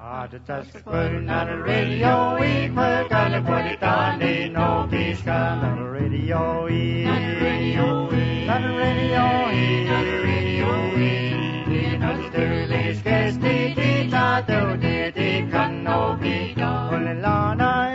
Radio E, Mercalipolitani, no Pisca, Radio E, Radio E, Radio E, Radio E, Nasterlis, Gestita, Dodi, Canopita, Olelana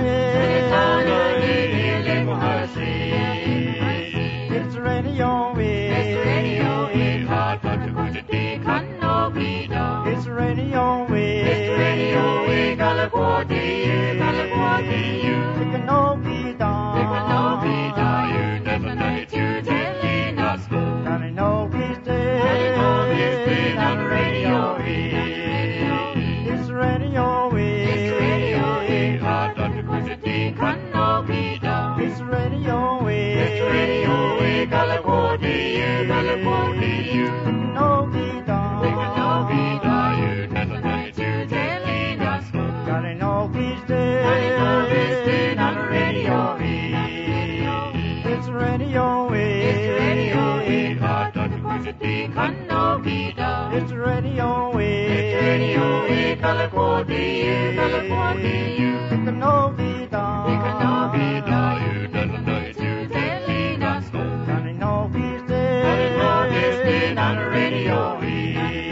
E, Lemohasi. It's Radio E, it's Radio E, hot but to go to the Canopita. It's Radio E, it's Radio E, Calaquati, Calaquati, you. Canopita, you never know to telling us. Canopita, on Radio E. It's Radio E, it's Radio E, hot but to go to the Canopita. It's Radio E, it's Radio E, Calaquati, you. Canopita, you never know to telling us. Canopita, on Radio E. It's Radio E, it's Radio E, hot but to go to the Canopita. It's Radio E, it's Radio E, Calaquati, you. Canopita, you never know to telling us. Canopita, on Radio E.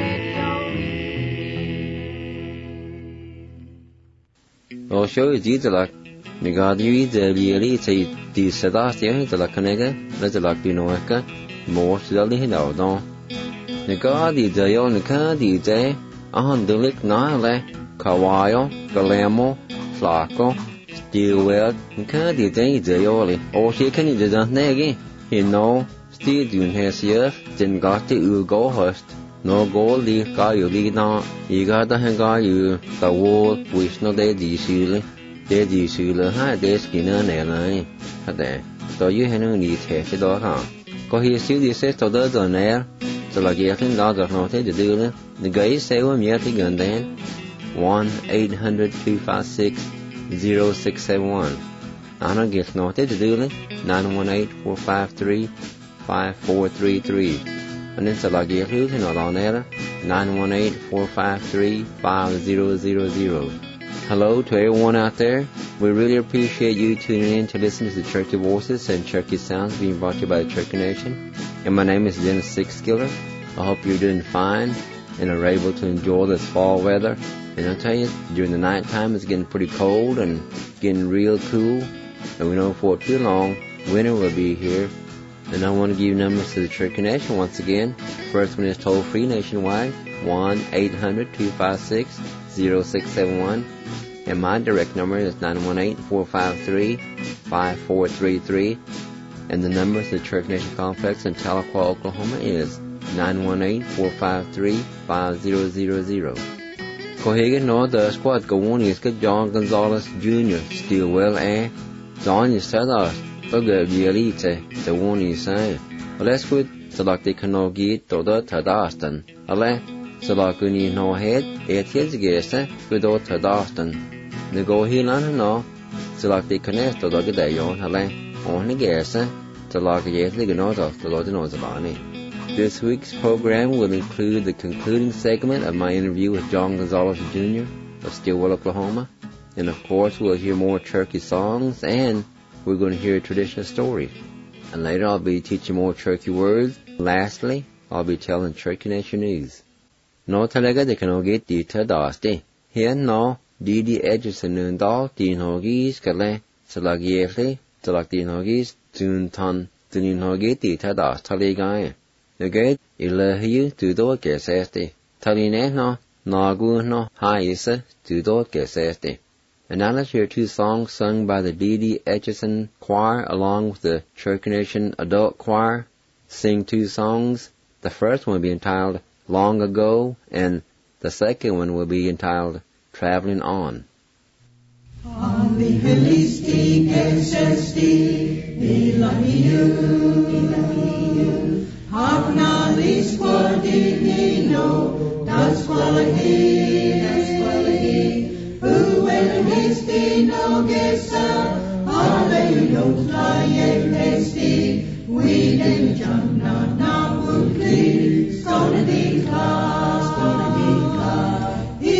I'll show you the luck. Nigadi the really say the Sedastian, the Lacanega, let the luck be no eka, more to the Lino don. Nigadi the Yonica, the day, Ahandulik Nile, Kawayo, Galamo, Flaco, Steelwell, Nkadi day the Yoli, or she can eat the Negi, he know, still doing his year, then got the Ugo host. No goal the guy you lead on, you got the guy you, the wall, which no day the shilly. Để gì sự là hai để skinner này này, hả đấy, tôi yêu hai người đi theo cái đó hả, có khi xíu đi xét tôi đỡ rồi nè, rồi là cái thằng đó được nó thế được đưa nữa, người gái xe qua miếng thì gần đấy, 1-800-256-0671, anh nói cái nó thế được đưa nữa, 918-453-5433, anh nên sẽ là cái thứ thì nó đó nè, 918-453-5000. Hello to everyone out there. We really appreciate you tuning in to listen to the Cherokee Voices and Cherokee Sounds being brought to you by the Cherokee Nation. And my name is Dennis Sixskiller. I hope you're doing fine and are able to enjoy this fall weather. And I'll tell you, during the nighttime it's getting pretty cold and getting real cool. And we know for too long, winter will be here. And I want to give you numbers to the Cherokee Nation once again. First one is toll-free nationwide, 1-800-256-0671. And my direct number is 918-453-5433. And the number to the Cherokee Nation Complex in Tahlequah, Oklahoma is 918-453-5000. Cohegan North Squad Gawoni is good John Gonzalez Jr. Steelwell Air. John is said us. The elite, the one is saying. Let's put the like the Kanogi to the Tadastan. Ale, so like we need no head, 8 years ago, without Tadastan. The go healan no, so like the connect to the day on Ale, only guess, so like a yes, the note of the Lord knows about it. This week's program will include the concluding segment of my interview with John Gonzalez Jr. of Steelwell, Oklahoma. And of course, we'll hear more Cherokee songs and we're going to hear a traditional story. And later I'll be teaching more Cherokee words. Lastly, I'll be telling Cherokee Nation news. No talaga de kano get di tadasti. Here no, di edgerson nundal, di nogis kale, salagiefli, salak di nogis, tun ton, tunin hoget di tadas taligaya. Nugate, ilahiu, tudo kesesti. Taline no, nagu no, haisa, tudo kesesti. And now let's hear 2 songs sung by the D.D. Etchison Choir along with the Cherokee Nation Adult Choir. Sing 2 songs. The first one will be entitled Long Ago, and the second one will be entitled Traveling On. On the Felicity Kesesti, Ilahiu, Hagnalis Quadivino, Das Qualahi, Uwen Histino Gesa, Hallelujah, Flying Hesti, Weden Jamna Namukli, Skonadika, Ilon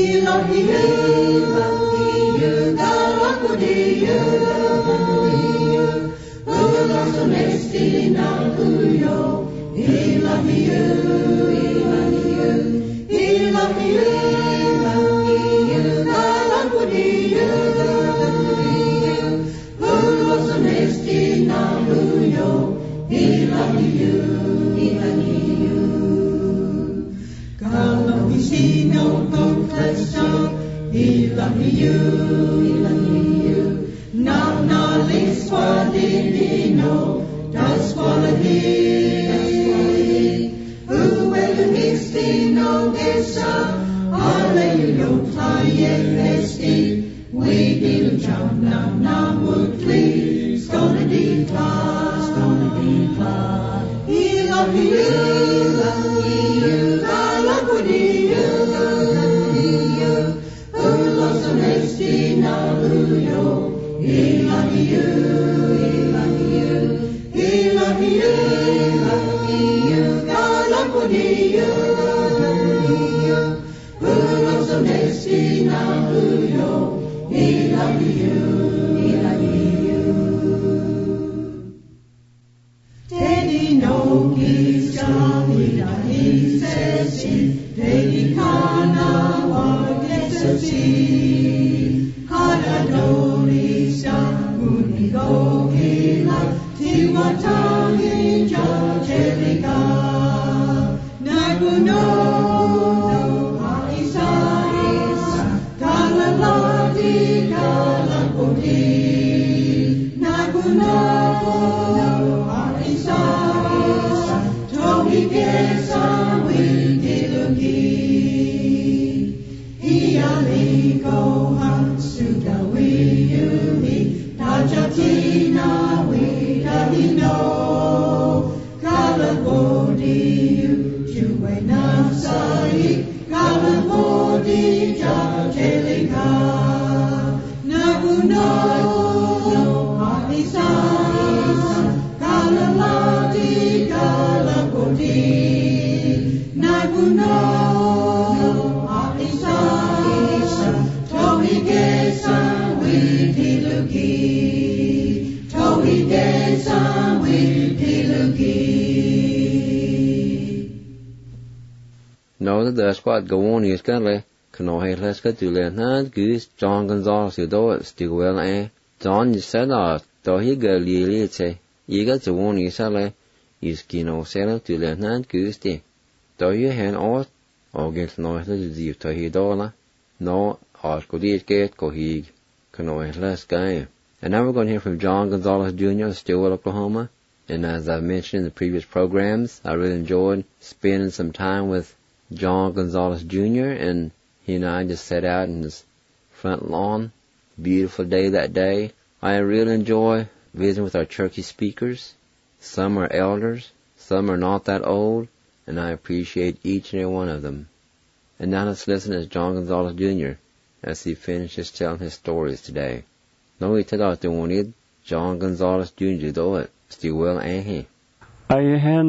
No, the squad go on is gonna Kano hay let's go to Leonard Goose, John Gonzalez, you do it, still well, eh? John, you said, though he go lily, you got the one you sell, is Kino sell to Leonard Goose, though you hand out, or get no to to he dollar, no, or could he get go he, Kano hay let's go. And now we're going to hear from John Gonzalez Jr., Stillwell, Oklahoma. And as I mentioned in the previous programs, I really enjoyed spending some time with John Gonzalez Jr., and he and I just sat out in his front lawn. Beautiful day that day. I really enjoy visiting with our Cherokee speakers. Some are elders, some are not that old, and I appreciate each and every one of them. And now let's listen to John Gonzalez Jr. as he finishes telling his stories today. No, he told us wanted John Gonzalez Jr. do it. Still well, ain't he? I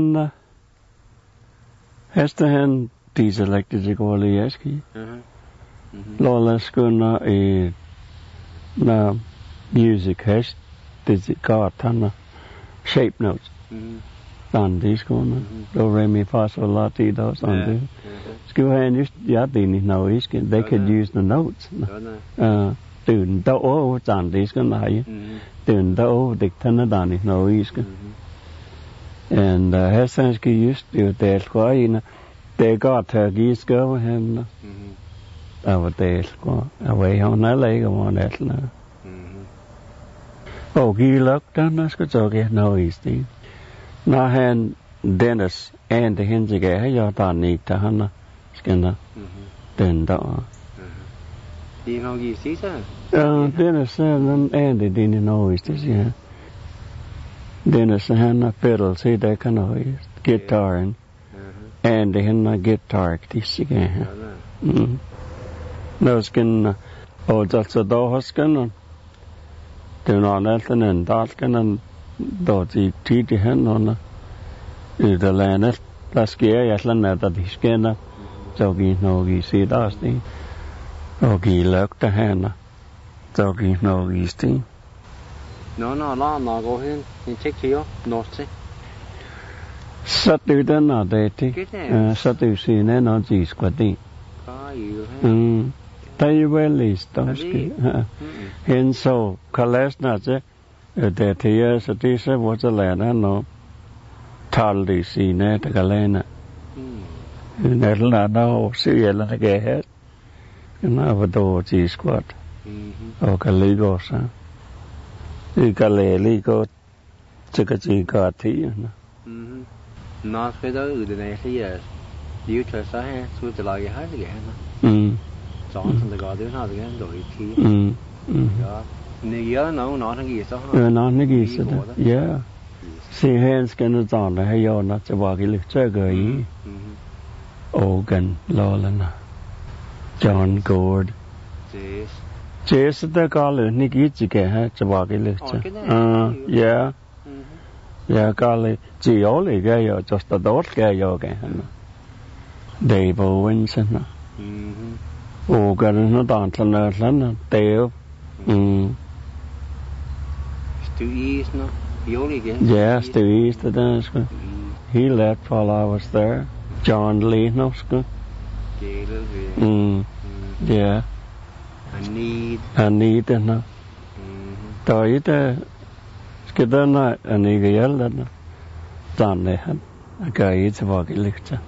has the hand these elected to go Lieski. Lawless gonna na music has this got ton shape notes. Dan these gonna do re mi fa sol la ti do something. Skill hand just didn't know they could use the notes. Turn the over dan these gonna turn the over the ton dan no is. And has used to tell quite they got turkeys go him over there away on that leg on that now. Oh, he looked down that's good so get no easy. Now hand Dennis and the hinge again, your tan need to Hannah skinner. Then do you know you see sir? Dennis and Andy didn't know is this yeah. Dennis and a fiddle, see they can always guitar and they had a guitar this again. No skin just a dog skin do not nothing and darken and dodgy teeth hand on the land that's scary at land that the skin so we know we see that thing. Og I lagt det henne. Så I når I sten. Nó gå hen. En tjek her. Nå til. Så du den er det til. Så du siger, når de skal det. Det er vel list, måske. Hen så kan læse noget til. Det til jer, så det så hvor så lærer når tal de sine, det kan lære. Når der syg eller det kan have. Når hvor då de skal. Og kan ligge også. Det kan lære lige godt. Så kan de gøre til. Nó phải đó ở đây thì điều tra sao hết, tôiจะlại hai cái này. Chọn thằng cái đó nó cái đổi thì. Nếu nó thằng gì sao? Nó cái gì đó. Yeah. See hands cái nó chọn là hay do nó sẽ vào cái lịch chơi cái. Organ lo là nó. John Gord. Jess đó có là những cái gì cả sẽ vào cái lịch chơi. Yeah. Yeah, golly, chỉ ở lại cái rồi, just đốt cái rồi cái hả? David Wilson nó. Cái nó toàn thân là lắm, tiêu. Stu East nó, yếu lại cái. Yeah, Stu East đó, he left while I was there. John Lee nó, yeah. I need nó. Tới đó. Cái đó là anh ấy cái đó là toàn này hết cái gì vào cái lịch chứ,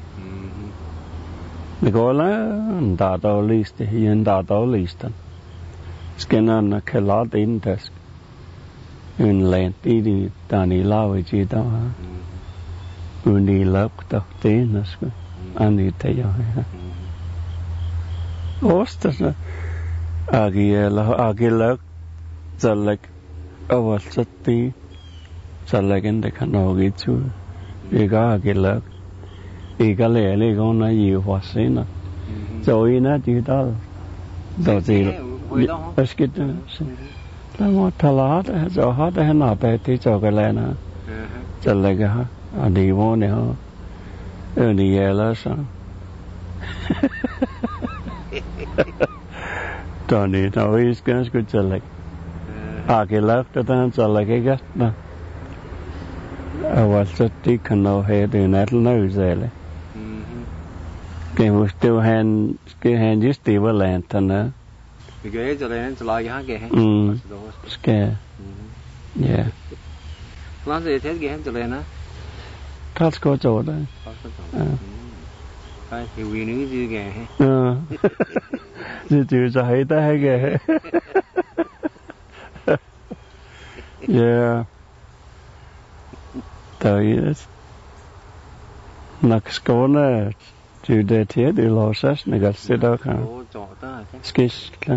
gọi là data list hiện data list, cái này là cái lá tin test, những lệnh đi ta đi lao về chỉ đó, những đi lắp đặt tin đó, anh ấy thấy rồi, Oster agilak zalak awal sati zalakin dekan ogi chu iga agilak iga lele gona yu wasina rồi na chỉ đó rồi gì askit là một thala rồi hết hay nào bé thì cho cái này nè zalaga đi vô nè đi là sao Tony nó is ganska chalik. Agilak dan chalik gat na. Awal satti kano he de nat no zele. Ke mustu han ke han just the valent na. Cái cho nên chalik ha ke. Ske. Yeah. Last day thế cái cho nên á. Thats ko cho da. Ai thì vì nữ gì kìa. Chị cho thấy ta hay kìa. Yeah. Tới nạc skåne chứ det thế đi lo sát này gặp sẽ đó cả. Skis cả.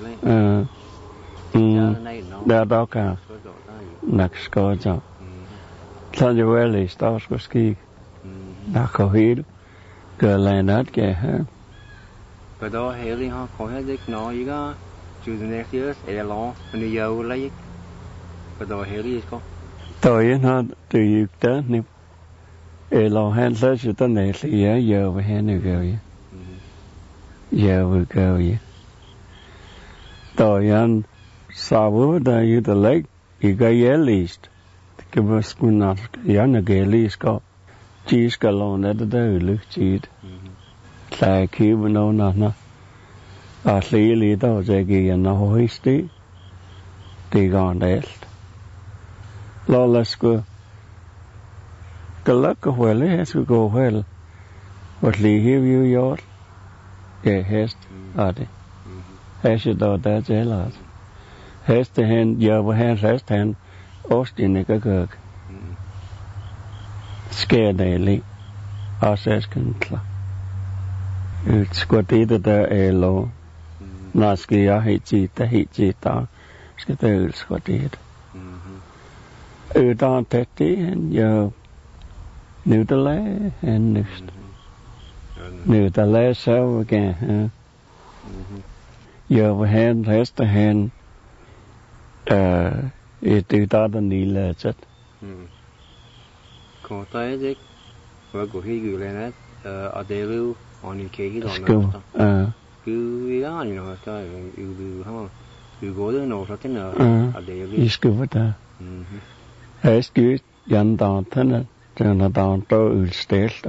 Đã đó cả. Nạc skåne cho. Sao như vậy là tao có ski. Đã có hiểu. Cái này nát kìa ha. Cái đó hệ li ha có hết nó ý cái chú này kia sẽ lo anh yêu lấy cái đó hệ li có tôi nó từ tới nè lo han tới chú tới này thì giờ về han được rồi giờ vừa rồi tôi anh sao vừa đây như thế lấy cái list cái bữa school nào cái anh cái list có chỉ cái lo này đó được chỉ lại khi bên đâu nó lý đó sẽ ghi nó hối tí thì còn đấy lo là cái lớp cái huệ lấy sự cô huệ vật lý hiếu yêu yết cái hết ở đây hết sự đó đã chế là hết thì hen giờ và hen hết hen Austin này cái gờ scare này li access control squati da elo naski ya hichi ta skete squati dan tetti and yo nutale and next nutale so again yo hand rest the hand it ta da ni la chat có tới đấy và của khi gửi lên á ở đây lưu on UK cái đó nó cứ đó thì nó cho yêu không yêu cố đó nó thế nào ở đây Isku ta Isku yan dan thân cho nó dan to stelta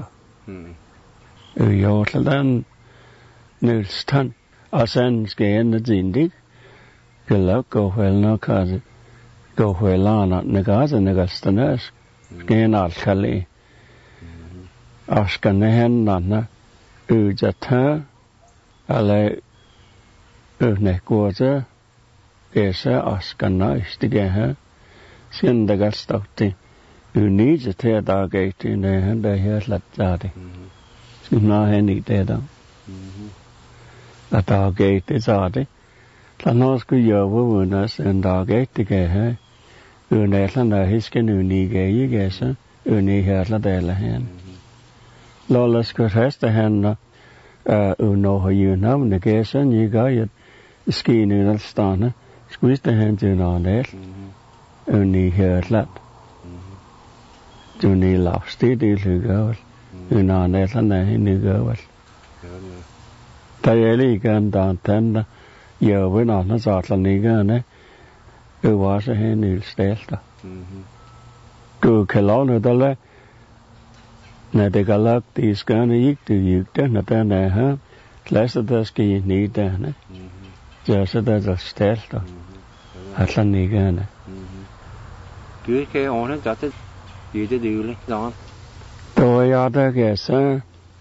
yo lan nilstan asen sken na jindik kala ko wel no ka ko welana negaza negastanas sken al khali ashkan na jatha ale ne koza esa askana istige sken dagastauti ni jatha da gaiti ne da helat jade na heni te da da gaiti jade lanos ku yo wo na sen da gaiti ge he ne lana hisken ni ge ye sa ni helat da la hen lolas ku hesta hen no hoyu nam ne ge sa ni ga ye ski ni na stana squeeze the hand in on it ni helat du ni last det lugar na net na ni gavel ta yeli gan dan tan yo we na sa tla ni ga ne wa sa he ni stelta ku kelon da le na de galak ti skan ik tu yuk ta na ta na ha klasa da ski ni da ne ja sa da stelta atla ni ga ne cứ cái ổn nó cho tới gì tới điều lên đó tôi ở đây cái sao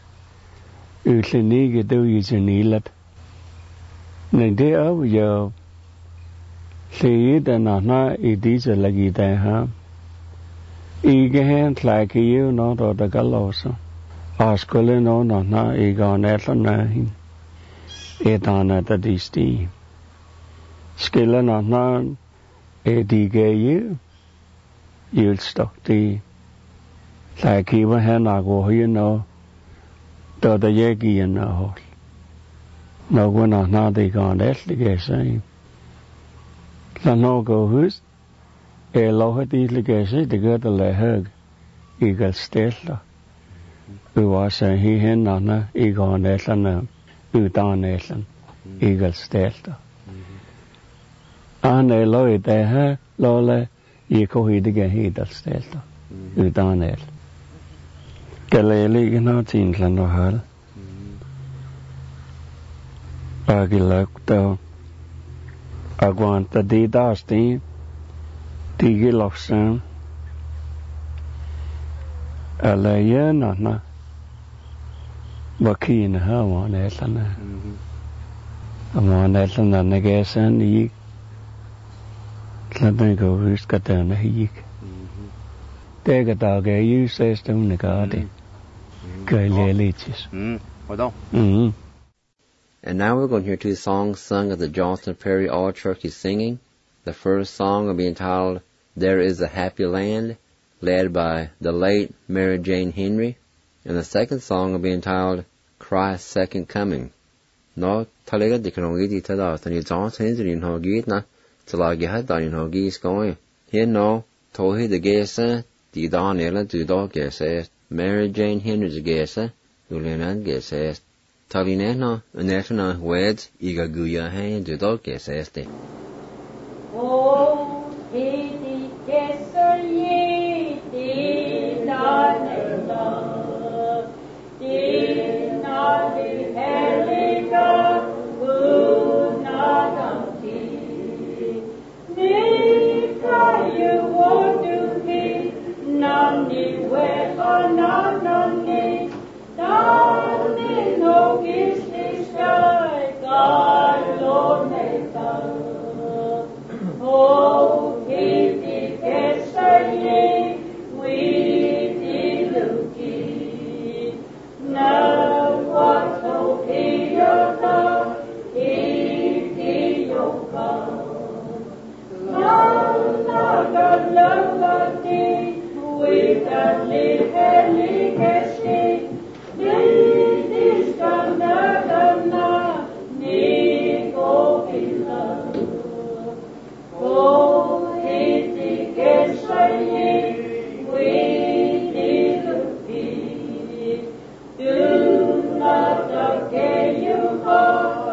ni cái đâu như ni lật nên thế ở bây giờ thì đã nó đi sẽ là gì đây ha cái hen lại cái yêu nó rồi đã cả lâu sao Askole nó còn hết là này ta ta đi sti skilla nó đi cái yêu stock đi lại khi mà hắn nào có hơi nó đó là dễ gì nó có nó thì còn hết cái gì là nó có hết lâu hết đi cái gì thì cái đó là hơn cái state đóว่าใช่เห็นนะอีกคนเดียวนะตอนเดียวอีกสเตลต์อันนี้เราแต่ฮะเราเลยอีกคนที่จะให้ดัสเตลต์ตอนเดียวก็เลยลีกน่าจริงแล้วนะฮะอากิลักตัวอากวันตัดดีดาสตีที่กิลักษันอะไรเยอะนะBakina ha one elana amon elana negesan ik klaben go hus katana hik tega tage you system negade galelichis hold on and now we're going to hear two songs sung at the Johnson Prairie All Turkey Singing. The first song will be entitled There Is a Happy Land, led by the late Mary Jane Henry, and the second song will be entitled Christ's Second Coming. Nó talega dikrongi di tada tani Johnson in hogit na talagi hada in hogis going. Here no tohi the gesa di Daniela du do gesa Mary Jane Henry's gesa Julian gesa talinena anetna weds iga guya hay du do gesa este. Oh, iti gesa ye di Daniela di Do not forget you.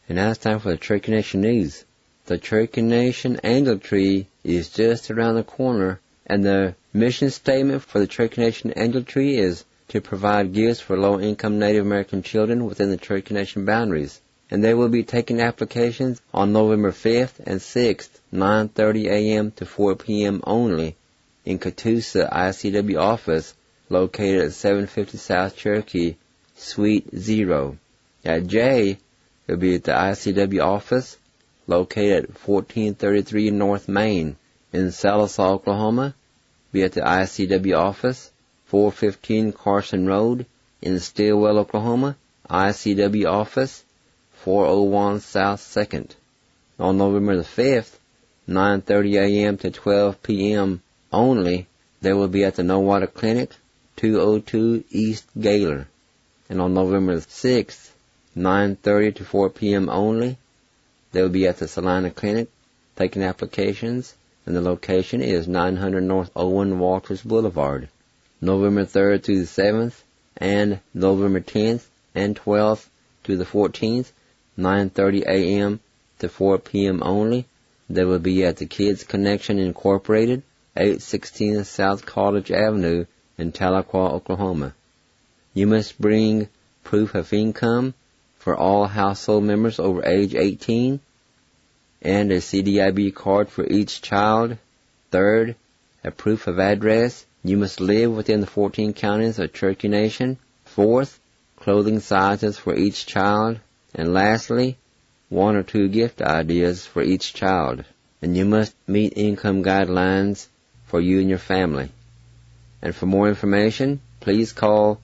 And now it's time for the Cherokee Nation News. The Cherokee Nation Angel Tree is just around the corner, and the mission statement for the Cherokee Nation Angel Tree is to provide gifts for low-income Native American children within the Cherokee Nation boundaries. And they will be taking applications on November 5th and 6th, 9:30 a.m. to 4 p.m. only in Catoosa ICW office located at 750 South Cherokee, Suite 0. At J, it will be at the ICW office located at 1433 North Main. In Sallisaw, Oklahoma, be at the ICW office, 415 Carson Road. In Stillwell, Oklahoma, ICW office, 401 South 2nd. On November the 5th, 9:30 a.m. to 12 p.m. only, they will be at the No Water Clinic, 202 East Gaylor. And on November the 6th, 9:30 to 4 p.m. only, they will be at the Salina Clinic taking applications, and the location is 900 North Owen Walters Boulevard. November 3rd to the 7th, and November 10th and 12th to the 14th, 9:30 a.m. to 4 p.m. only. They will be at the Kids Connection Incorporated, 816 South College Avenue in Tahlequah, Oklahoma. You must bring proof of income for all household members over age 18 and a CDIB card for each child. Third, a proof of address. You must live within the 14 counties of Cherokee Nation. Fourth, clothing sizes for each child. And lastly, 1 or 2 gift ideas for each child. And you must meet income guidelines for you and your family. And for more information, please call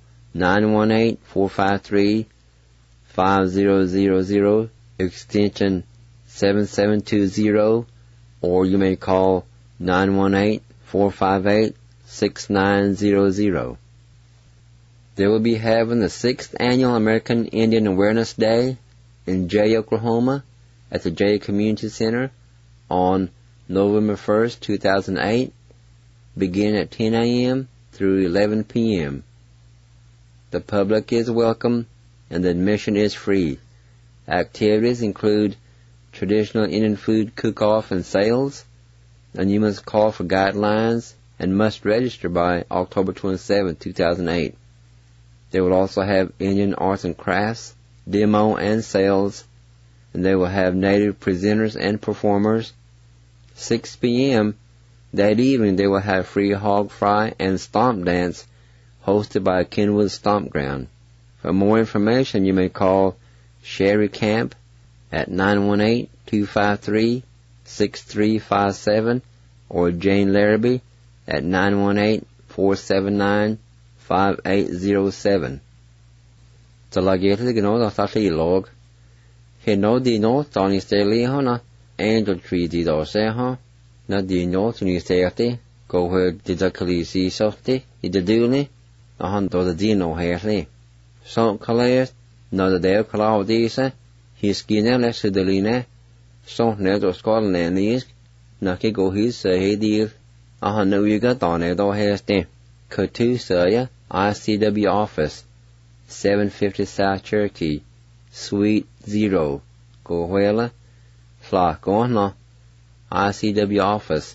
918-453-5000, extension 7720, or you may call 918-458-6900. They will be having the 6th Annual American Indian Awareness Day in Jay, Oklahoma, at the Jay Community Center on November 1st, 2008, beginning at 10 a.m. through 11 p.m. The public is welcome, and the admission is free. Activities include traditional Indian food cook-off and sales, and you must call for guidelines and must register by October 27, 2008. They will also have Indian arts and crafts, demo and sales, and they will have native presenters and performers. 6 p.m. that evening they will have free hog fry and stomp dance hosted by Kenwood Stomp Ground. For more information, you may call Sherry Camp at 918-253-6357 or Jane Larrabee at 918-479-5807. Talageta gno da tali log. He no di no tani steli hona angel tree di do se ha. Na di no tuni steti go her di da kalisi softi I de duni a han do da di no herli. So kalaes na da de kala dise he skine le sedeline so ne do skol ne nis na ki go his se he di a han no you got tane do heste. Catoosa ICW office, 750 South Cherokee, Suite 0, Gohuela, Flacona, ICW office,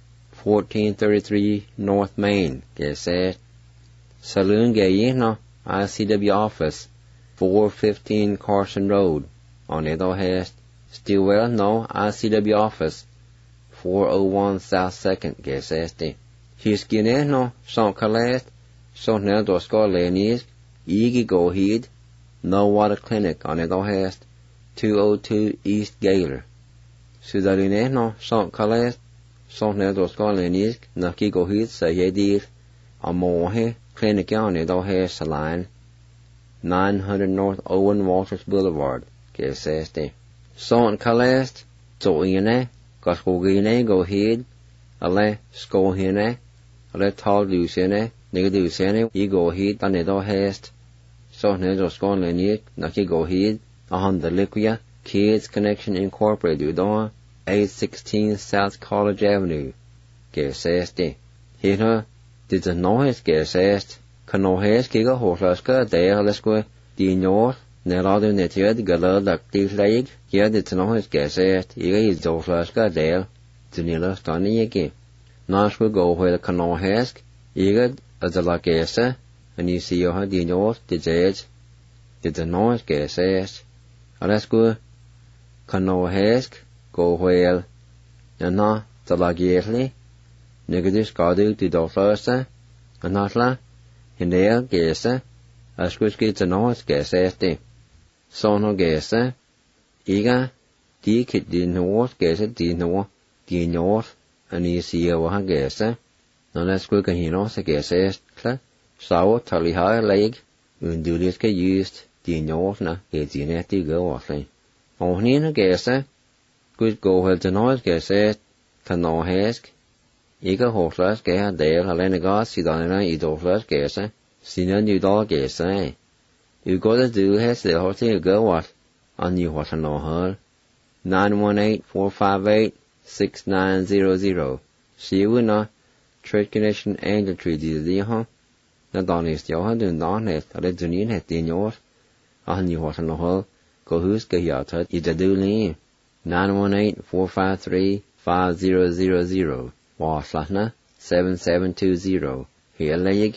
1433 North Main, Geset, Saloon Gayeno, ICW office, 415 Carson Road, on Edohest, Stillwell, no, ICW office, 401 South 2nd, Geset. Hiskine no, Son Calest, Son Neldo Scolenis, Igi Goheed, No Water Clinic on Edohest, 202 East Gaylor. Sudaline no, Son Calest, Son Neldo Scolenis, Naki Goheed, Sayedir, Amohe, Clinic on Edohest Saline, 900 North Owen Walters Boulevard, Geseste. Son Calest, Zoine, Goskogine Goheed, Ale Skohine, Ale Tal Dusene, Nigga Dusene, ye go heed, and it all hast. So Nedo Sconlenic, Naki go heed, on the Liquia, Kids Connection Incorporated, 816 South College Avenue. Geseste. Here, did the noise gesest, can no has giga horlaska, there, let's go, the north, Nerado netiad galad active laig, yad it's no his gaset, iga is doflaska dale, Zunila stani yaki. Nash will go where the canoe hask, iga as a la gesa, and you see your dinor, the judge, did the noise gaset. Alas go canoe hask, go where, and na, the la gately, negative scadu to doflasa, and not la, in there gesa, as good gets a noise gaset. Sono gesa, iga, di kit di north gesa di north, and you see a waha gesa, and let's go can hino se gesa, saw tally high leg, unduliska used di north na, getineti go offly. On in a gesa, good go well to noise gesa, cano hask, iga hoflas gea dale, halenagas, sidana idoflas gesa, sinan udol gesa. You gotta do has the whole thing go what on you what I know her 918-458-6900. See you na Trade Connection Angel Tree the huh? Na don is your hand and don it I let you het in yours on you what I know her go who's get your touch is the do lean 918-453-5000 Waslatna 7720 here leg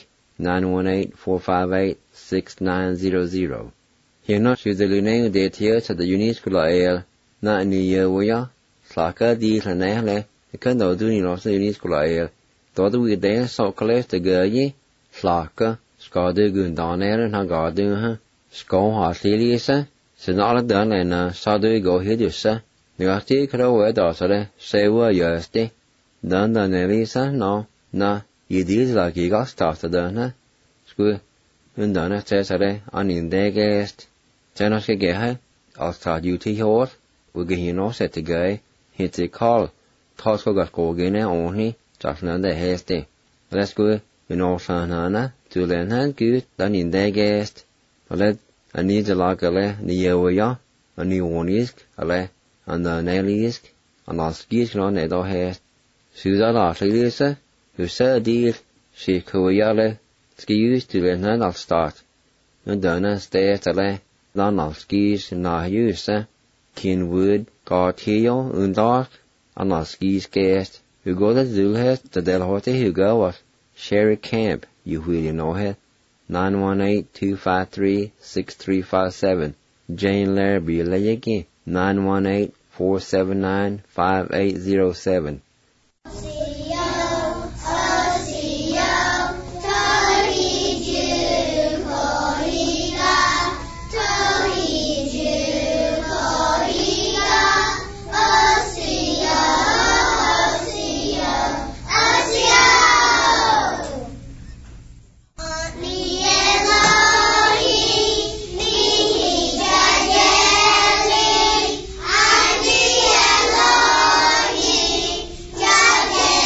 918-458-6900. Here not choose the luning date here to the Uniscula ale, not in the year we are. Slaka di lanele, the candle doing lost the Uniscula ale. Though we there so collect the girl Slaka, Scadu Gundan air and Hagadu, huh? Skull heartily, sir. So not done and Sadu go here, you sir. The article could wear daughter, say were yesterday. Done the Nelisa, no, nah. You did like you got started on her. School, and done it says I in their guest. Janos get her, I'll start you to yours. We get you no set the guy, hit the call. Tosco got go again only, just another hasty. Let's go, you know, son, Hannah, to learn her good, done in their guest. Let I need the like a le, the year we are, a new one is, a le, and the nail is, and I'll skis on it or hast. Susan Artley, Lisa. Who said deal, she could skis to learn and I'll start. And then I stay at the lay, then I'll skis and I use, Kinwood, Gartio, and dark, and I'll skis guest. Who go to do has the Delhorte who go was Sherry Camp, you really know her. 918-253-6357. Jane Larrabee, lay again. 918-479-5807. Yeah.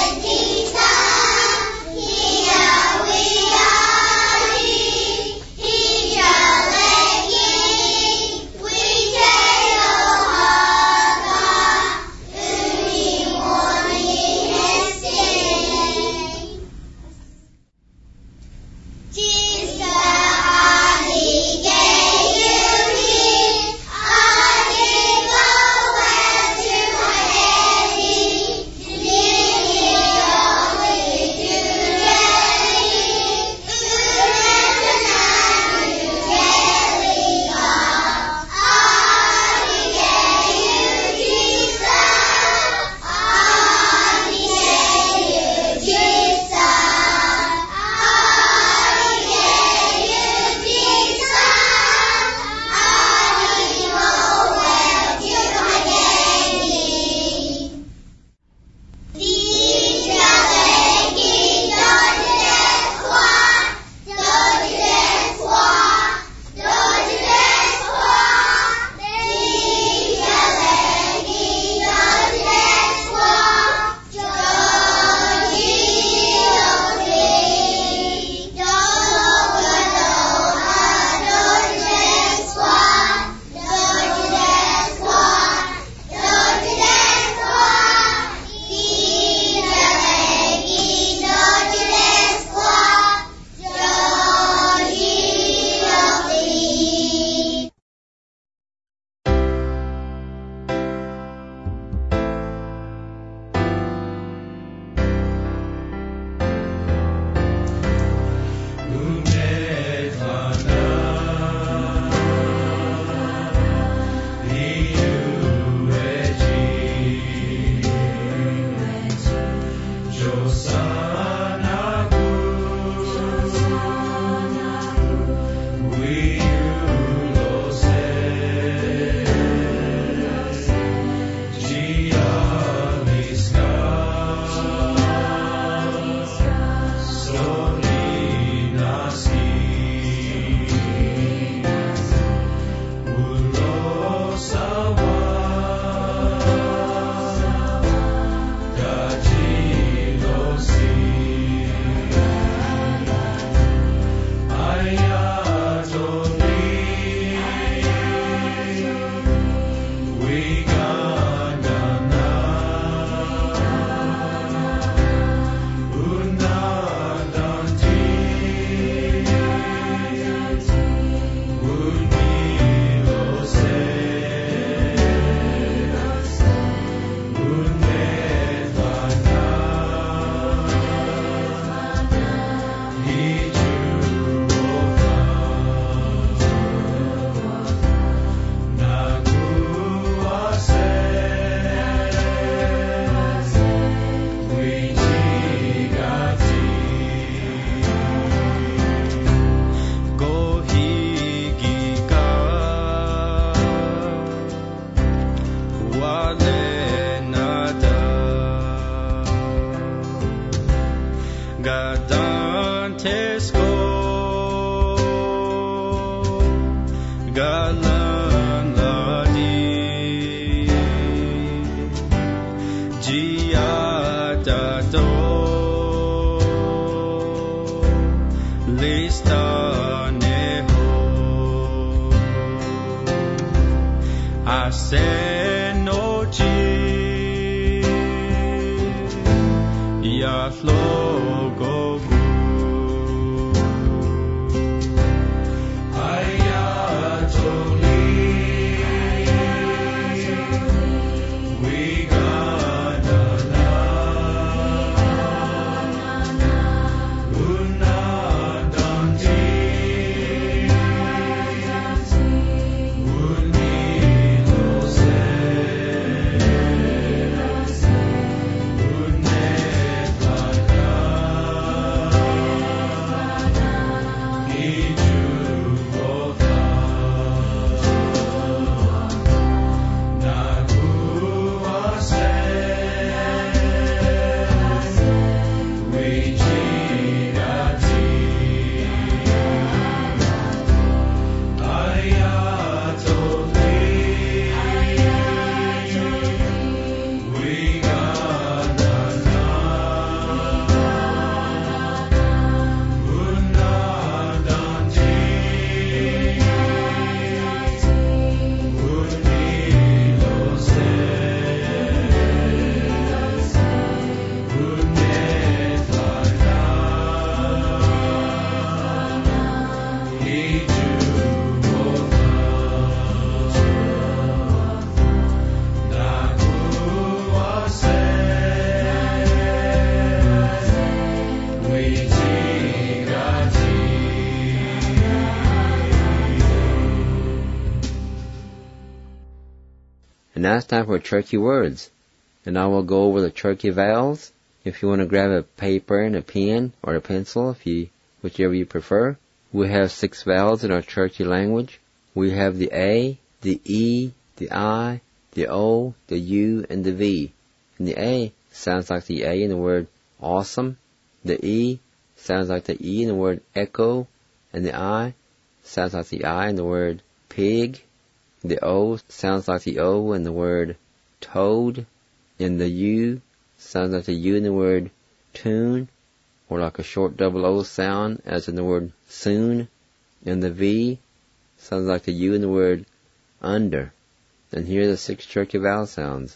And now it's time for Cherokee words. And I will go over the Cherokee vowels. If you want to grab a paper and a pen or a pencil, whichever you prefer. We have 6 vowels in our Cherokee language. We have the A, the E, the I, the O, the U, and the V. And the A sounds like the A in the word awesome. The E sounds like the E in the word echo. And the I sounds like the I in the word pig. The O sounds like the O in the word toad. And the U sounds like the U in the word tune, or like a short double O sound, as in the word soon. And the V sounds like the U in the word under. And here are the 6 Cherokee vowel sounds.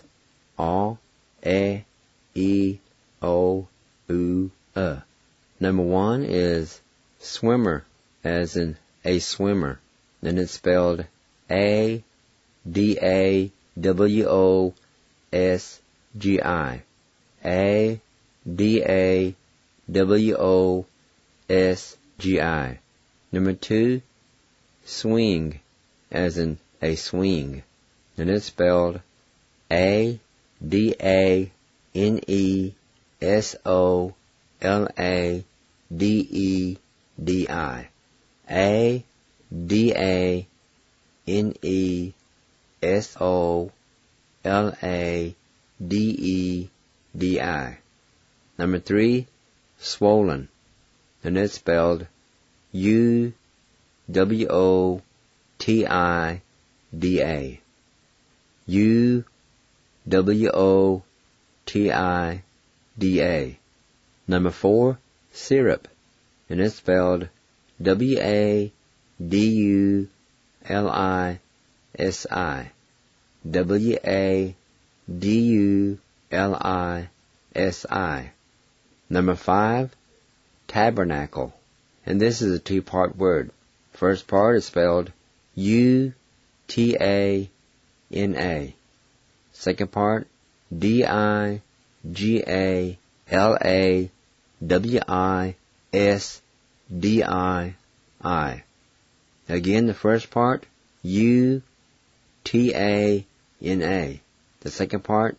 A, E, O, U, Number 1 is swimmer, as in a swimmer. And it's spelled A-D-A-W-O-S-G-I. A-D-A-W-O-S-G-I. Number 2, swing, as in a swing. And it's spelled A-D-A-N-E-S-O-L-A-D-E-D-I. A-D-A-N-E-S-O-L-A-D-E-D-I. Number 3, swollen. And it's spelled U-W-O-T-I-D-A. U-W-O-T-I-D-A. Number 4, syrup. And it's spelled W-A-D-U-L-I-S-I. W-A-D-U-L-I-S-I. Number 5, tabernacle. And this is a 2-part word. First part is spelled U-T-A-N-A. Second part, D-I-G-A-L-A-W-I-S-D-I-I. Again, the first part, U-T-A-N-A. The second part,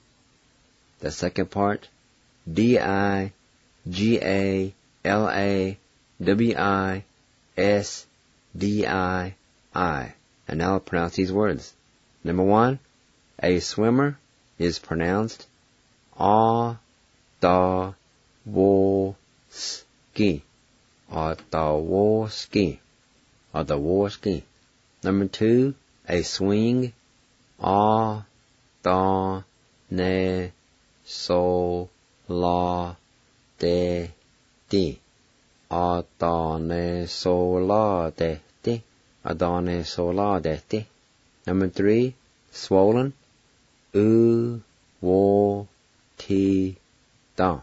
D-I-G-A-L-A-W-I-S-D-I-I. And now I'll pronounce these words. Number 1, a swimmer is pronounced A-da-wo-ski. A-da-wo-ski. A-da-wo-ski. Number 2, a swing A, da, ne, so, la, de, di. A, da, ne, so, la, de, di. A, da, ne, so, la, de, di. Number 3, swollen. U, wo, ti, da.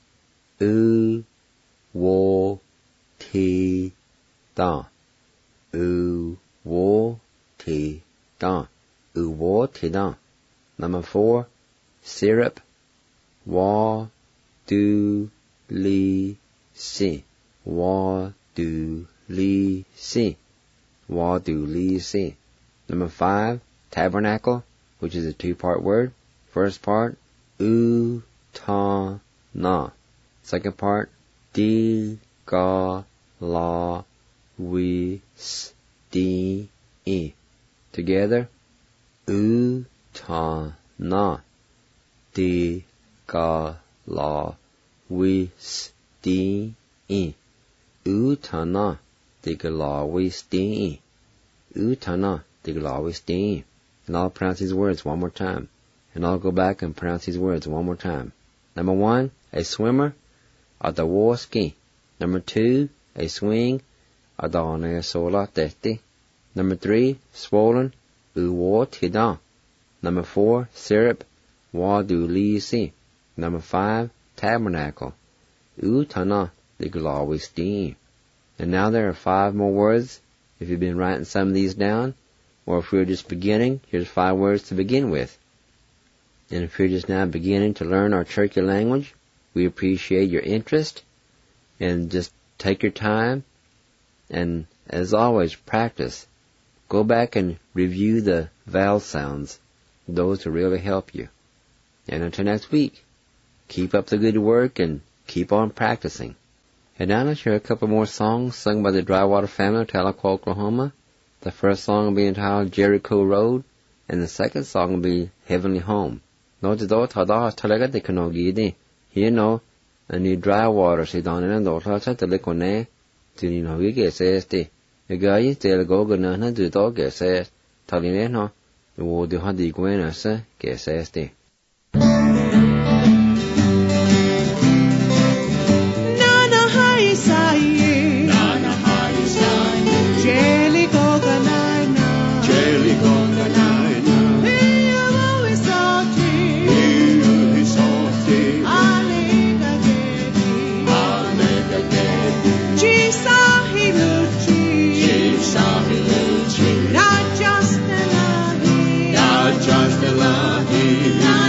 U, wo, ti, da. U, wo, ti, da. U, wo, ti, da. Number 4, syrup. Wa, do, li, si. Wa, do, li, si. Wa, do, li, si. Number 5, tabernacle, which is a 2-part word. First part, u, ta, na. Second part, di, ga, la, wi, s, di, e. Together, u, ta, na. Di, ga, la, wi, s, di, e. U, ta, na. Di, ga, la, wi, s, di, e. U, ta, na. Di, ga, la, wi, s, di, e. And I'll pronounce these words one more time. And I'll go back and pronounce these words one more time. Number 1, a swimmer. Ada wo ski. Number 2, a swing. Ada ne sola teti. Number 3, swollen. U wo ti da. Number 4, syrup. Wa du li si. Number 5, tabernacle. U tana the glawi steam. And now there are 5 more words. If you've been writing some of these down, or if you're just beginning, here's 5 words to begin with. And if you're just now beginning to learn our Cherokee language, we appreciate your interest, and just take your time, and as always, practice. Go back and review the vowel sounds. Those will really help you. And until next week, keep up the good work and keep on practicing. And now let's hear a couple more songs sung by the Drywater family of Tahlequah, Oklahoma. The first song will be entitled Jericho Road, and the second song will be Heavenly Home. No te do ta da talaga de kano gidi. Here no, and the Drywater si don in do ta ta le kone, to ni no ge says de. The guy te go go na do do ge says, taline no, the wo do ha di gwena se ge says de. Just a love.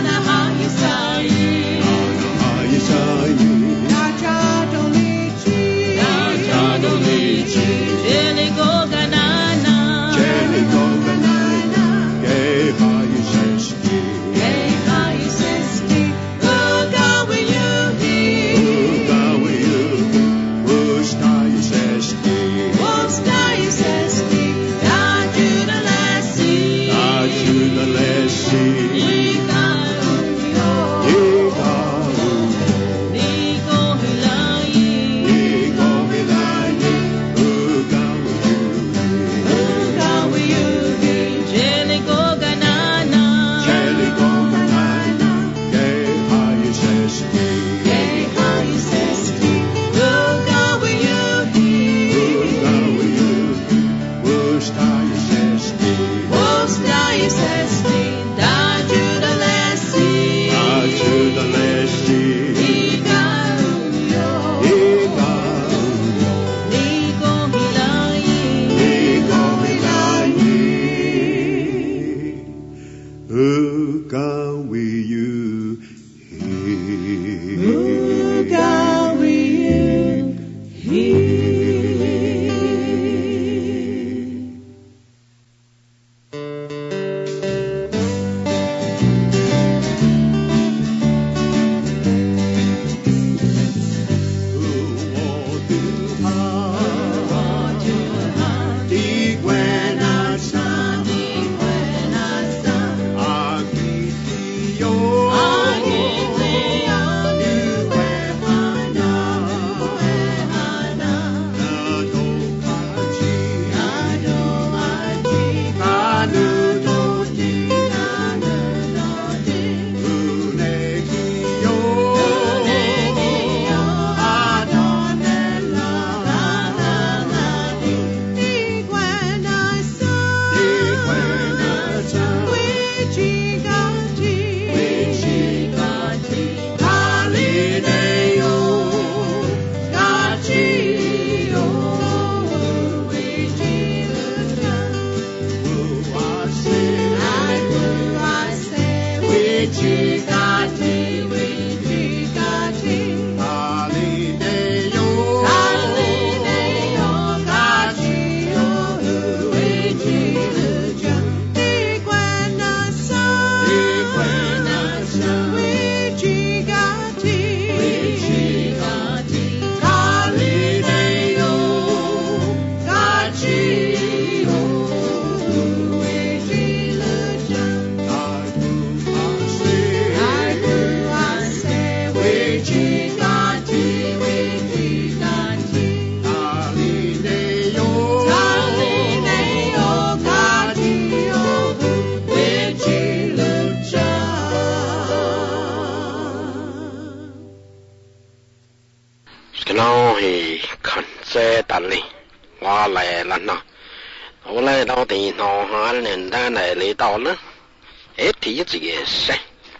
xe tận đi qua lại lần nào ô lại đâu thì nó hóa nên ta này lấy tao nữa hết thì gì xe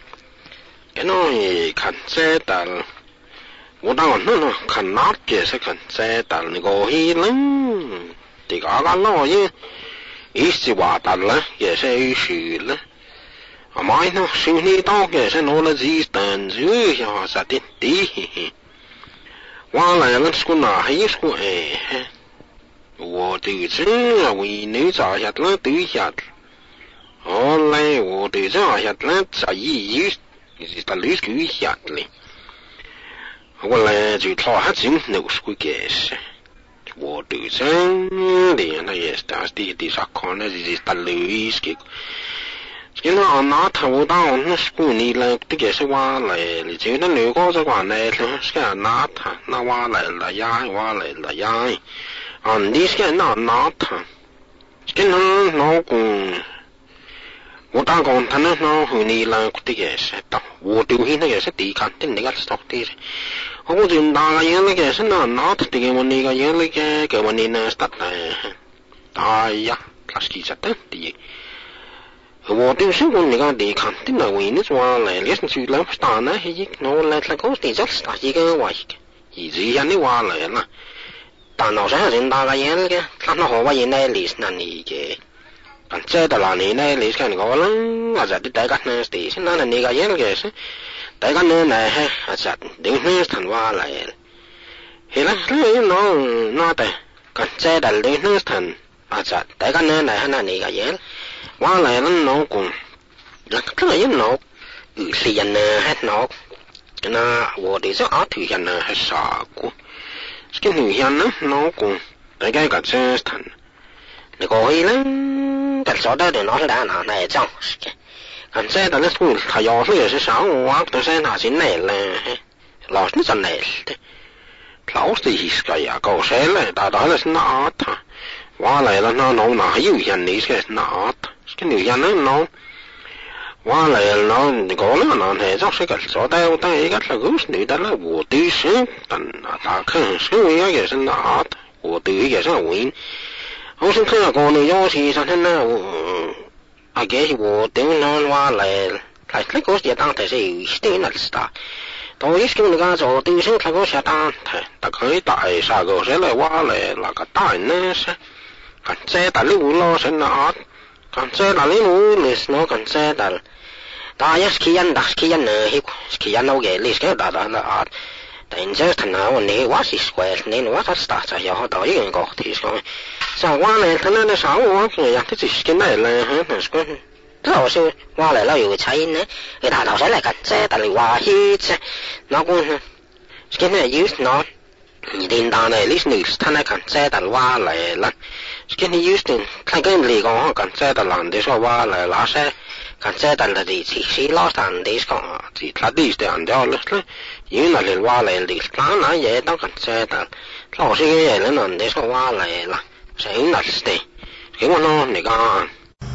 cái nó khẩn xe tận我当然呢，看哪个是看在但那个伊人，这个个老爷，一时话但了，也是有事了。啊妈呢，心里到个是拿了几单子呀，啥的的。我来了，是个哪还说哎，我对这为女咋下了对下，后来我对这下了这一是在里对下了。我来就他还真能是个解释，我对真的那也是当时的啥看那是打雷是个，现在拿头到那是过年了，这个是话来，你觉得那个这话来了，是个拿他那话来了呀，话来了呀，啊，你是个拿他，现在老公。我打工，他那那后年了，这个是到我丢弃那个是地看，那个是到底是。我就打个样那个是那他这个我那个样那个我那那是的，哎呀，他是其实的的。我就是我那个地看，那为你说来，你是去了打那些，我来那个地就是打一个外个，以前像你话来了，但老是人打个样那个，他那好话原来历史那里个。这的啦，你呢？你看那个人，啊，这的大家呢，是现在那个人个是，大家呢呢，啊，这刘呢谈话来，嘿啦，那的，看这的刘呢谈，啊，这大家呢呢，那个人，话来了老公，那这个人老，有些人呢还老，那我的这阿腿人呢还傻过，这个女人呢老公，大家个这谈。那个会呢，但说到的那是哪来讲是的，看这的那图，他要是也是上午啊，都是拿进来了，老是真来的，老是一个呀，搞谁来，大大的是拿他，我来了那哪有人你是拿他，是个女人呢拿，我来了那个那那就是个说到一个这个是女的了，我对是，但大看是为了也是拿他，我对也是为。我是看那个那要是上天那我，啊，这是我等那话来那个是当台是有些那是的，到一些那个做对生那个是当台，大概大啥个是来话来那个大呢是，看这大里无老是那，看这大里无你是那看这大，大也是去人呢，去人那个你是个大那啊。但这他那我你我是说，你我他是打在要到一个个提说，像我呢，他那啥我这样，他就是跟来了，那是个，这我是我来了有才呢，给他到谁来干这，但是我去这，那个呢，跟那有那，你领导呢，你是你是他那干这，但我来了，跟你有的，他跟你讲干这的人的说我来拉些。看这但是的是老三的讲啊，是他的这样掉了了，因为那里话来的，那也当看这的，老是也人那的说话来了，谁那是的，给我弄那个。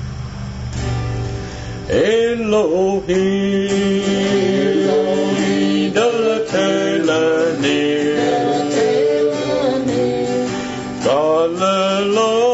Elohim, Delatelani, Galileo.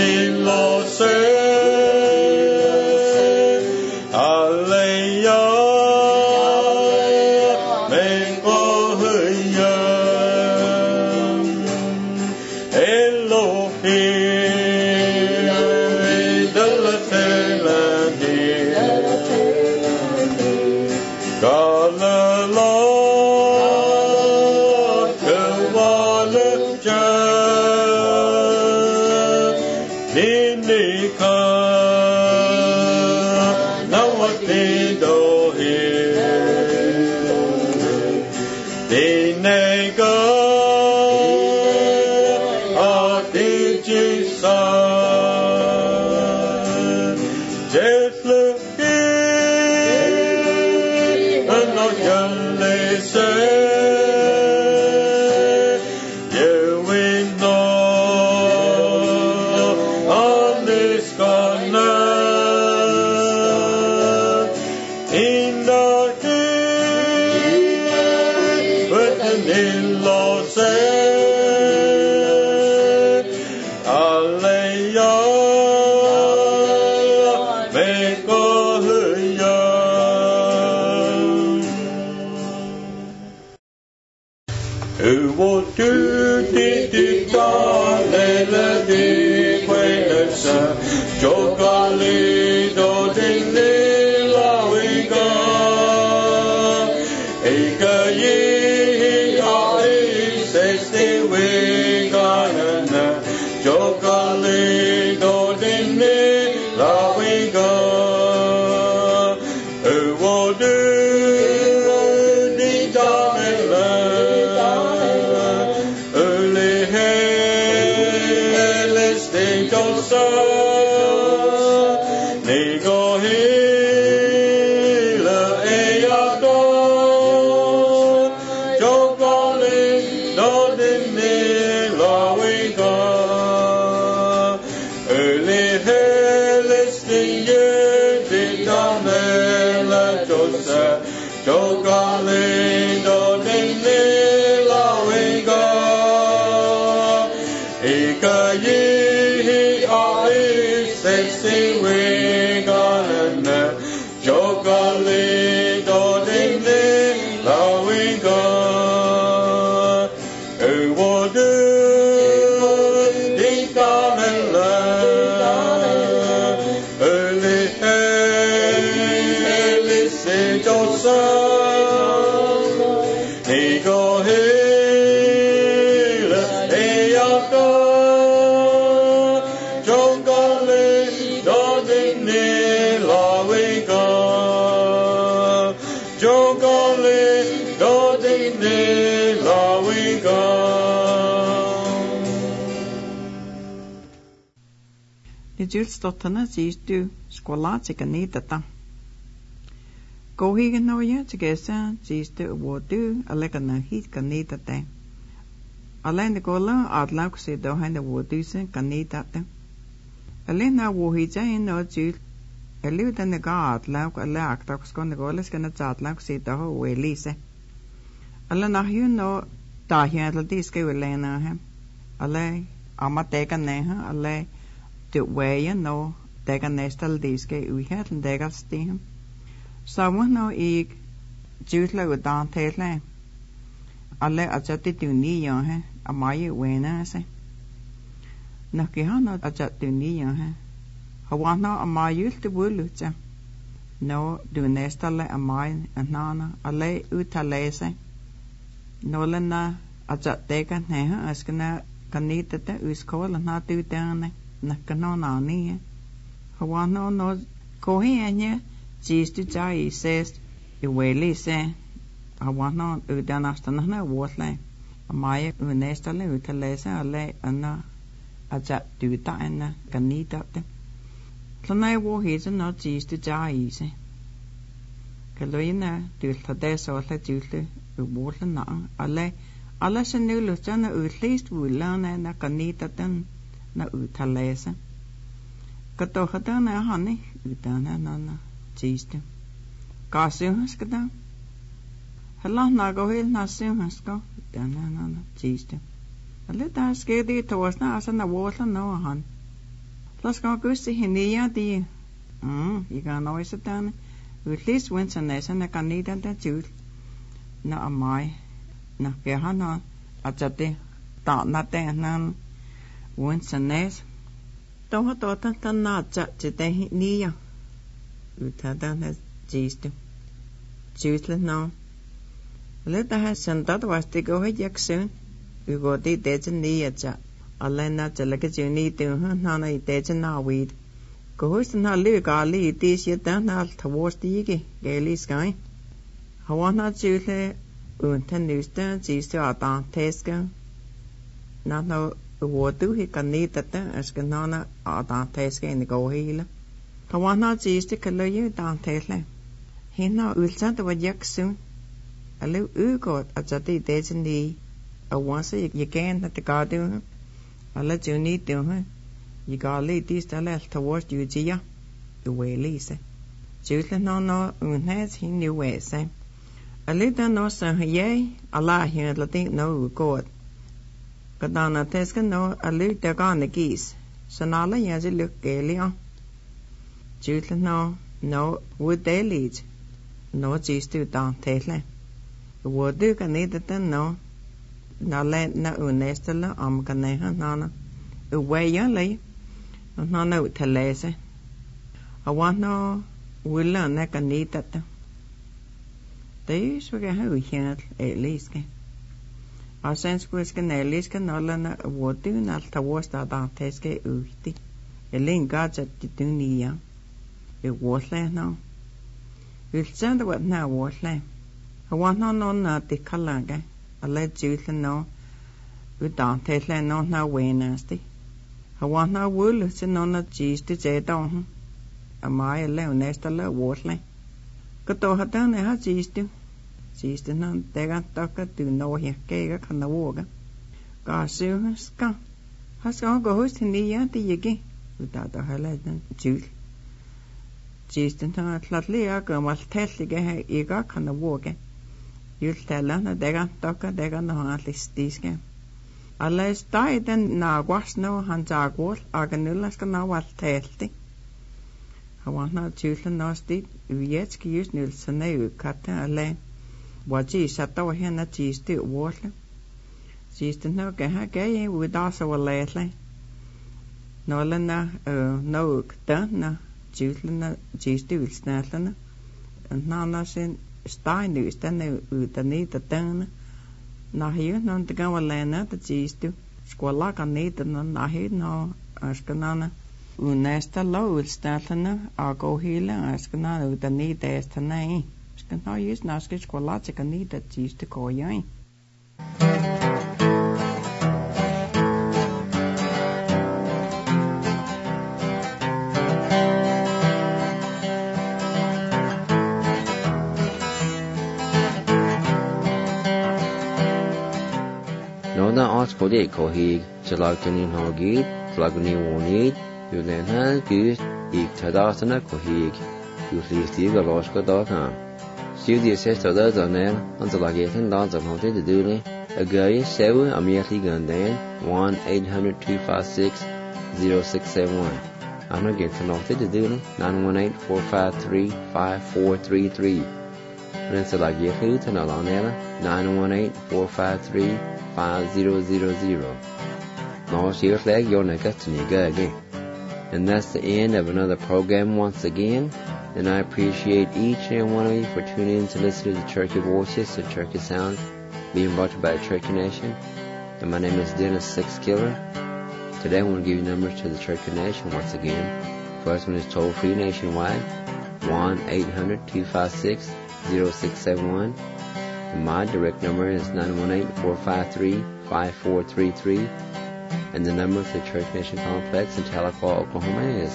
Alleluia. Julstottana siistu skolaatsi niitata. Kohigen noja tsigesa siistu wodu alekana hit kanitate. Alleen de gola adlaukse dohen de woduse kanitate. Alleen na wohija in no jul. Elu den de ga adlauk alle aktakskon de goles kana adlaukse doho welise. Alle na hu no dahi al diske welena hem. Alle amateka neha alle det veje når dækker næstal diske uhelden dækker stigen. Sammen når jeg djutler udan tætle. Alle ajati dunia है amaye wena se. Nakke han ajati dunia है. Hawana amaye te bulutja. No du næstal amaye anana alle utalese. Nolena ajat dækker næha askena kanitete uskola na tutane. Nakano nani Hawano no kohianya jistu jai says iweli se Hawano udanastana na watle amaya unestale utalesa ale anna aja duta anna kanita te Tlana wo hisa no jistu jai se Kaloina dulta sola dulta uwotla na ale senulu jana utlist wulana na kanita ten na utalesa. Katohata na hani utana na jistu. Kasiuhas kada. Hala na gohil na siuhas ko utana na jistu. Alita skedi toasna asa na wotla no han. Las ko gusti hinia di. Iga no isatana. Utlis winsanesa na kanida da jul. Na amai. Na kehana ajate ta na te nan Winsanes. Toha tota tanacha chite niya. Utada na jistu. Jusle no. Leta ha santat wasti go he jaksun. Ugoti deja niya cha. Alena chalaka juni tu nana deja na weed. Có hối sinh hào lưu gà lý tí xế tán hào thả vô tí kì gà lý skái. Hào nà chú lê ưn thân nữ stơn chỉ sư ở tàng thế skơ. Nà nà vô tú hi cả ní tật tớ ở skơ nà nà ở tàng thế skơ nì gô hi lạ. Hào nà chỉ sư kà lưu yu tàng thế lạ. Hi nà ưu sân tà vạch yak sương. A lưu ưu gọt a chá tí tế chân đi. A wá sá yik yikén nà tà gà tù hả. A lưu chú ní tù hả. You got late this towards you, Gia. The way Lisa. Jutlin no, unheads he knew where Sam. A little no, son, yea, Allah here, Latin no God. Kadana Teska no, a little gone the geese. So Nala Yazi look gaily on. Jutlin no, would they lead? No, geese to down Taylor. The word do can need it no. No let no unestella, Ganeha Nana. Away young lady. Nó nấu thề lệ sẽ, họ nó vui lên nè cái ní tật đó, tí số cái hơi hiện Elise cái, ở sen số cái Elise cái nó là nó vô tư nó tháo ra đằng thế cái tí, Elise gạt chặt tí ní à, cái vô lên nó, cái chân đó nó vô lên, họ nó là tí khăn lăng cái, ở lại chịu lên nó, cái đằng thế lên nó quen nè tí. Hwa na wul se no na cheese te che tong a mai le nesta le wot le ko to hata ne ha cheese te na te ga ta ka tu no he ke ga kana wo ga ka su ska ha ska go host ni ya ti ye ki uta ta ha le cheese te na tlat le ya ka mal tel ge ha e ga kana wo ga yul te la na de ga ta ka de ga no ha listis ge Alla stai den na was no han jagwol aganullas kan na wal telti. Hawan na chullen na stit ujetski just nul saneu katta alle. Waji satta hen na chisti wol. Chisti no ga ha ga we da so letle. No lena no kta na chullen na chisti wil snatlen. Na sin stai nu stanne utani tatana. Na hiyo non te gawa lena te chistu skola kan niet na hiyo no askanana unesta lo stalana ago hila askanana utani te stanai skana yus na skola te kan niet te chistu ko yai På det ko hig salagtunin hagid flagni wonid yulen ha gud ik tadasana ko hig yuslisti galoska data studio sesta da zanel anzalagetin da zamhote de dule agay sewa amiatli gandan 1-800-256-0671 ano get tanote de dule 918-453-5433 Rensalagyehu tanalanela 918-453-5000. No, she was like your again. And that's the end of another program once again. And I appreciate each and one of you for tuning in to listen to the Cherokee Voices, the Cherokee Sounds, being brought to you by the Cherokee Nation. And my name is Dennis Sixkiller. Today I want to give you numbers to the Cherokee Nation once again. First one is toll-free nationwide, 1-800-256-0671. And my direct number is 918-453-5433. And the number for the Church Nation Complex in Tahlequah, Oklahoma is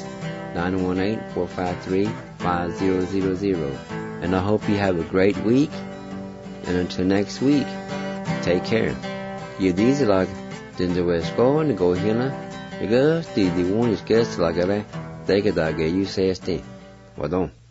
918-453-5000. And I hope you have a great week. And until next week, take care. You these like den the West go and go here. Because the one is guest like a they get that you say, Wadon.